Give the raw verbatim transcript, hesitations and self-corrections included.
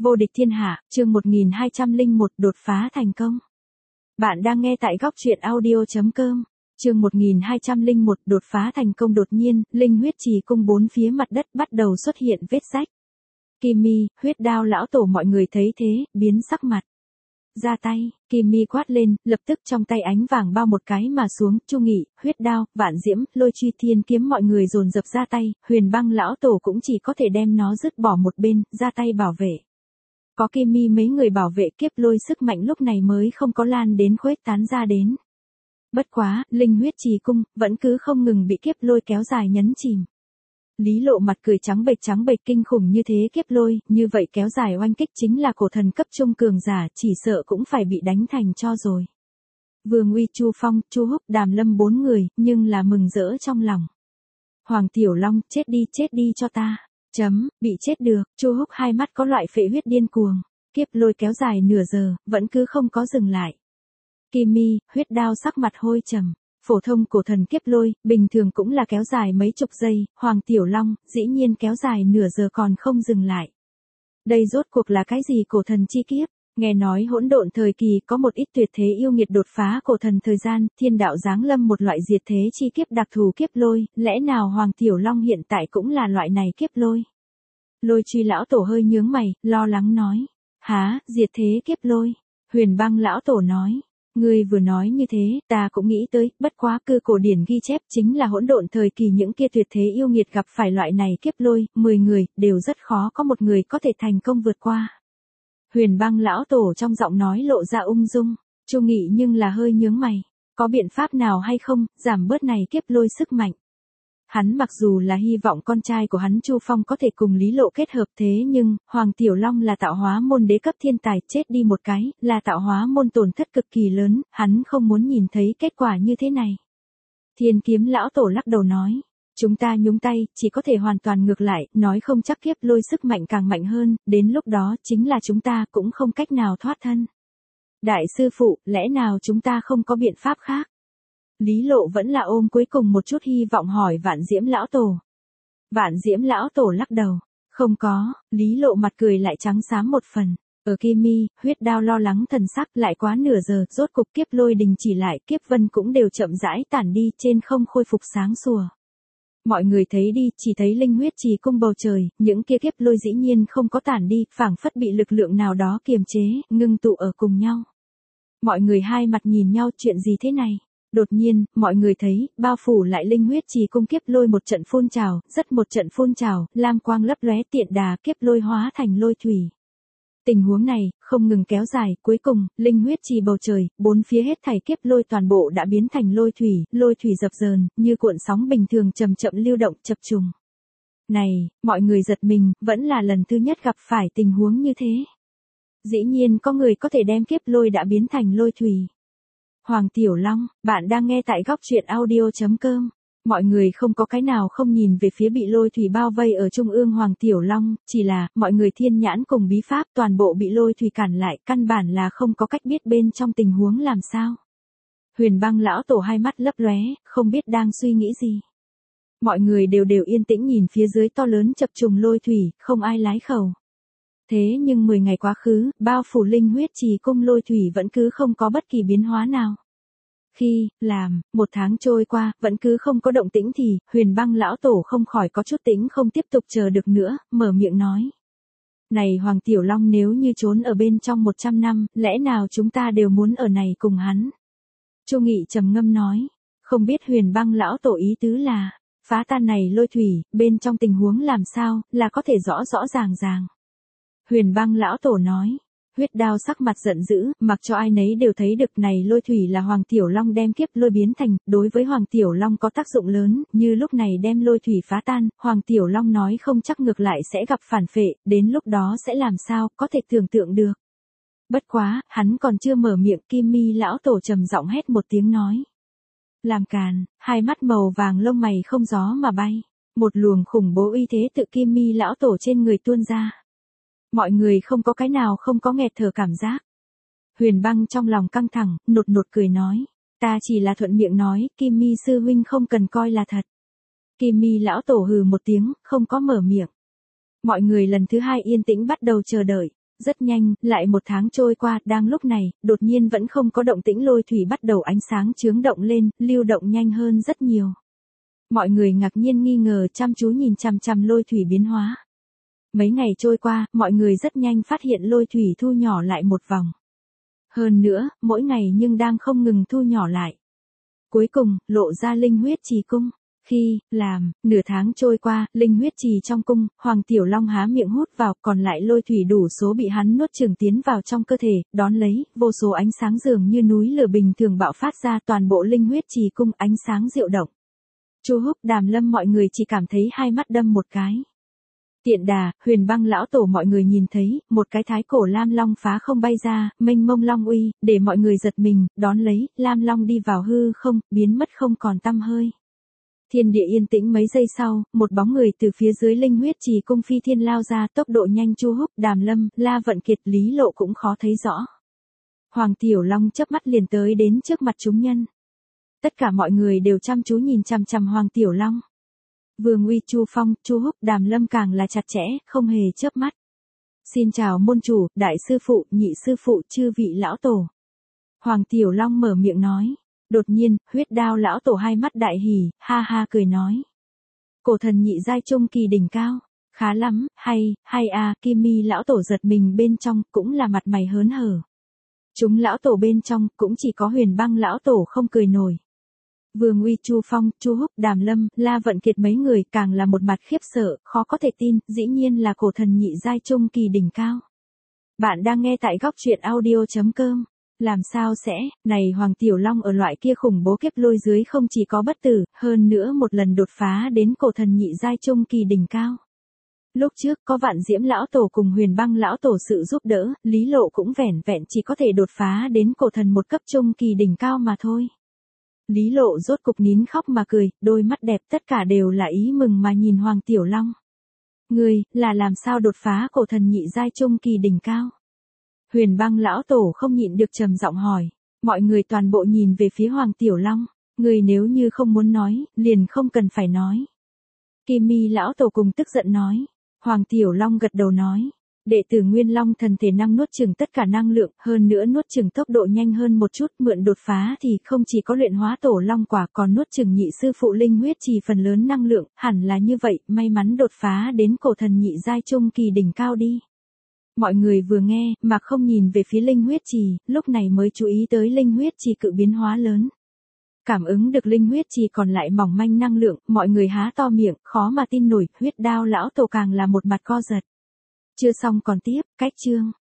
Vô địch thiên hạ, chương một nghìn hai trăm lẻ một đột phá thành công. Bạn đang nghe tại góc truyện audio chấm com. Chương một nghìn hai trăm lẻ một đột phá thành công. Đột nhiên, linh huyết trì cung bốn phía mặt đất bắt đầu xuất hiện vết rách. Kim Mi, huyết đao lão tổ mọi người thấy thế, biến sắc mặt. Ra tay, Kim Mi quát lên, lập tức trong tay ánh vàng bao một cái mà xuống, Chu Nghị, huyết đao, vạn diễm, lôi truy thiên kiếm mọi người dồn dập ra tay, Huyền Băng lão tổ cũng chỉ có thể đem nó dứt bỏ một bên, ra tay bảo vệ. Có Kim Mi mấy người bảo vệ, kiếp lôi sức mạnh lúc này mới không có lan đến khuếch tán ra đến. Bất quá, linh huyết trì cung, vẫn cứ không ngừng bị kiếp lôi kéo dài nhấn chìm. Lý Lộ mặt cười trắng bệch trắng bệch kinh khủng như thế kiếp lôi, như vậy kéo dài oanh kích chính là cổ thần cấp trung cường giả, chỉ sợ cũng phải bị đánh thành cho rồi. Vương Uy, Chu Phong, Chu Húc, Đàm Lâm bốn người, nhưng là mừng rỡ trong lòng. Hoàng Tiểu Long, chết đi, chết đi cho ta. Chấm, bị chết được, Chu Húc hai mắt có loại phệ huyết điên cuồng. Kiếp lôi kéo dài nửa giờ, vẫn cứ không có dừng lại. Kim Mi, huyết đao sắc mặt hôi trầm. Phổ thông cổ thần kiếp lôi, bình thường cũng là kéo dài mấy chục giây, Hoàng Tiểu Long, dĩ nhiên kéo dài nửa giờ còn không dừng lại. Đây rốt cuộc là cái gì cổ thần chi kiếp? Nghe nói hỗn độn thời kỳ có một ít tuyệt thế yêu nghiệt đột phá cổ thần thời gian, thiên đạo giáng lâm một loại diệt thế chi kiếp đặc thù kiếp lôi, lẽ nào Hoàng Tiểu Long hiện tại cũng là loại này kiếp lôi? Lôi truy lão tổ hơi nhướng mày, lo lắng nói. Há, diệt thế kiếp lôi. Huyền Băng lão tổ nói. Ngươi vừa nói như thế, ta cũng nghĩ tới, bất quá cư cổ điển ghi chép chính là hỗn độn thời kỳ những kia tuyệt thế yêu nghiệt gặp phải loại này kiếp lôi, mười người, đều rất khó có một người có thể thành công vượt qua. Huyền Băng lão tổ trong giọng nói lộ ra ung dung, Chu Nghị nhưng là hơi nhướng mày, có biện pháp nào hay không, giảm bớt này kiếp lôi sức mạnh. Hắn mặc dù là hy vọng con trai của hắn Chu Phong có thể cùng Lý Lộ kết hợp thế nhưng, Hoàng Tiểu Long là tạo hóa môn đế cấp thiên tài chết đi một cái, là tạo hóa môn tổn thất cực kỳ lớn, hắn không muốn nhìn thấy kết quả như thế này. Thiên kiếm lão tổ lắc đầu nói, chúng ta nhúng tay, chỉ có thể hoàn toàn ngược lại, nói không chắc kiếp lôi sức mạnh càng mạnh hơn, đến lúc đó chính là chúng ta cũng không cách nào thoát thân. Đại sư phụ, lẽ nào chúng ta không có biện pháp khác? Lý Lộ vẫn là ôm cuối cùng một chút hy vọng hỏi Vạn Diễm lão tổ. Vạn Diễm lão tổ lắc đầu, không có, Lý Lộ mặt cười lại trắng xám một phần. Ở Kim Mi, huyết đao lo lắng thần sắc lại quá nửa giờ, rốt cục kiếp lôi đình chỉ lại, kiếp vân cũng đều chậm rãi tản đi, trên không khôi phục sáng sủa. Mọi người thấy đi, chỉ thấy linh huyết trì cung bầu trời, những kia kiếp lôi dĩ nhiên không có tản đi, phảng phất bị lực lượng nào đó kiềm chế, ngưng tụ ở cùng nhau. Mọi người hai mặt nhìn nhau, chuyện gì thế này? Đột nhiên, mọi người thấy, bao phủ lại linh huyết trì cung kiếp lôi một trận phun trào, rất một trận phun trào, lam quang lấp lóe tiện đà kiếp lôi hóa thành lôi thủy. Tình huống này, không ngừng kéo dài, cuối cùng, linh huyết trì bầu trời, bốn phía hết thảy kiếp lôi toàn bộ đã biến thành lôi thủy, lôi thủy dập dờn, như cuộn sóng bình thường chậm chậm lưu động chập trùng. Này, mọi người giật mình, vẫn là lần thứ nhất gặp phải tình huống như thế. Dĩ nhiên có người có thể đem kiếp lôi đã biến thành lôi thủy. Hoàng Tiểu Long, bạn đang nghe tại góc truyện audio chấm com. Mọi người không có cái nào không nhìn về phía bị lôi thủy bao vây ở trung ương Hoàng Tiểu Long, chỉ là, mọi người thiên nhãn cùng bí pháp toàn bộ bị lôi thủy cản lại, căn bản là không có cách biết bên trong tình huống làm sao. Huyền Băng lão tổ hai mắt lấp lóe, không biết đang suy nghĩ gì. Mọi người đều đều yên tĩnh nhìn phía dưới to lớn chập trùng lôi thủy, không ai lái khẩu. Thế nhưng mười ngày quá khứ, bao phủ linh huyết trì cung lôi thủy vẫn cứ không có bất kỳ biến hóa nào. Khi, làm, một tháng trôi qua, vẫn cứ không có động tĩnh thì, Huyền Băng lão tổ không khỏi có chút tĩnh không tiếp tục chờ được nữa, mở miệng nói. Này Hoàng Tiểu Long nếu như trốn ở bên trong một trăm năm, lẽ nào chúng ta đều muốn ở này cùng hắn? Chu Nghị trầm ngâm nói, không biết Huyền Băng lão tổ ý tứ là, phá tan này lôi thủy, bên trong tình huống làm sao, là có thể rõ rõ ràng ràng. Huyền Băng lão tổ nói, huyết đao sắc mặt giận dữ, mặc cho ai nấy đều thấy được này lôi thủy là Hoàng Tiểu Long đem kiếp lôi biến thành, đối với Hoàng Tiểu Long có tác dụng lớn, như lúc này đem lôi thủy phá tan, Hoàng Tiểu Long nói không chắc ngược lại sẽ gặp phản phệ, đến lúc đó sẽ làm sao, có thể tưởng tượng được. Bất quá, hắn còn chưa mở miệng, Kim Mi lão tổ trầm giọng hét một tiếng nói. Làm càn, hai mắt màu vàng lông mày không gió mà bay, một luồng khủng bố uy thế tự Kim Mi lão tổ trên người tuôn ra. Mọi người không có cái nào không có nghẹt thở cảm giác. Huyền Băng trong lòng căng thẳng, nột nột cười nói. Ta chỉ là thuận miệng nói, Kim Mi sư huynh không cần coi là thật. Kim Mi lão tổ hừ một tiếng, không có mở miệng. Mọi người lần thứ hai yên tĩnh bắt đầu chờ đợi. Rất nhanh, lại một tháng trôi qua, đang lúc này, đột nhiên vẫn không có động tĩnh lôi thủy bắt đầu ánh sáng chướng động lên, lưu động nhanh hơn rất nhiều. Mọi người ngạc nhiên nghi ngờ chăm chú nhìn chằm chằm lôi thủy biến hóa. Mấy ngày trôi qua, mọi người rất nhanh phát hiện lôi thủy thu nhỏ lại một vòng. Hơn nữa, mỗi ngày nhưng đang không ngừng thu nhỏ lại. Cuối cùng, lộ ra linh huyết trì cung. Khi, làm, nửa tháng trôi qua, linh huyết trì trong cung, Hoàng Tiểu Long há miệng hút vào, còn lại lôi thủy đủ số bị hắn nuốt chửng tiến vào trong cơ thể, đón lấy, vô số ánh sáng dường như núi lửa bình thường bạo phát ra toàn bộ linh huyết trì cung, ánh sáng diệu động. Chu Húc, Đàm Lâm mọi người chỉ cảm thấy hai mắt đâm một cái. Tiện đà, Huyền Băng lão tổ mọi người nhìn thấy, một cái thái cổ lam long phá không bay ra, mênh mông long uy, để mọi người giật mình, đón lấy, lam long đi vào hư không, biến mất không còn tăm hơi. Thiên địa yên tĩnh mấy giây sau, một bóng người từ phía dưới linh huyết trì cung phi thiên lao ra, tốc độ nhanh. Chu Húc, Đàm Lâm, La Vận Kiệt, Lý Lộ cũng khó thấy rõ. Hoàng Tiểu Long chớp mắt liền tới đến trước mặt chúng nhân. Tất cả mọi người đều chăm chú nhìn chằm chằm Hoàng Tiểu Long. Vương Uy, Chu Phong, Chu Húc, Đàm Lâm càng là chặt chẽ, không hề chớp mắt. Xin chào môn chủ, đại sư phụ, nhị sư phụ, chư vị lão tổ. Hoàng Tiểu Long mở miệng nói. Đột nhiên, Huyết Đao lão tổ hai mắt đại hỉ, ha ha cười nói. Cổ thần nhị giai trung kỳ đỉnh cao. Khá lắm, hay, hay à, Kim Mi lão tổ giật mình bên trong, cũng là mặt mày hớn hở. Chúng lão tổ bên trong, cũng chỉ có Huyền Băng lão tổ không cười nổi. Vương Uy, Chu Phong, Chu Húc, Đàm Lâm, La Vận Kiệt mấy người càng là một mặt khiếp sợ, khó có thể tin, dĩ nhiên là cổ thần nhị giai trung kỳ đỉnh cao. Bạn đang nghe tại góc truyện audio chấm com. Làm sao sẽ, này Hoàng Tiểu Long ở loại kia khủng bố kiếp lôi dưới không chỉ có bất tử, hơn nữa một lần đột phá đến cổ thần nhị giai trung kỳ đỉnh cao. Lúc trước có Vạn Diễm lão tổ cùng Huyền Băng lão tổ sự giúp đỡ, Lý Lộ cũng vẻn vẹn chỉ có thể đột phá đến cổ thần một cấp trung kỳ đỉnh cao mà thôi. Lý Lộ rốt cục nín khóc mà cười, đôi mắt đẹp tất cả đều là ý mừng mà nhìn Hoàng Tiểu Long. Ngươi, là làm sao đột phá cổ thần nhị giai trung kỳ đỉnh cao? Huyền Băng lão tổ không nhịn được trầm giọng hỏi. Mọi người toàn bộ nhìn về phía Hoàng Tiểu Long. Ngươi nếu như không muốn nói, liền không cần phải nói. Kim Mi lão tổ cùng tức giận nói. Hoàng Tiểu Long gật đầu nói. Đệ tử Nguyên Long thần thể năng nuốt chửng tất cả năng lượng, hơn nữa nuốt chửng tốc độ nhanh hơn một chút, mượn đột phá thì không chỉ có luyện hóa tổ long quả còn nuốt chửng nhị sư phụ linh huyết trì phần lớn năng lượng, hẳn là như vậy, may mắn đột phá đến cổ thần nhị giai trung kỳ đỉnh cao đi. Mọi người vừa nghe, mà không nhìn về phía linh huyết trì, lúc này mới chú ý tới linh huyết trì cự biến hóa lớn. Cảm ứng được linh huyết trì còn lại mỏng manh năng lượng, mọi người há to miệng, khó mà tin nổi, Huyết Đao lão tổ càng là một mặt co giật. Chưa xong còn tiếp, cách chương.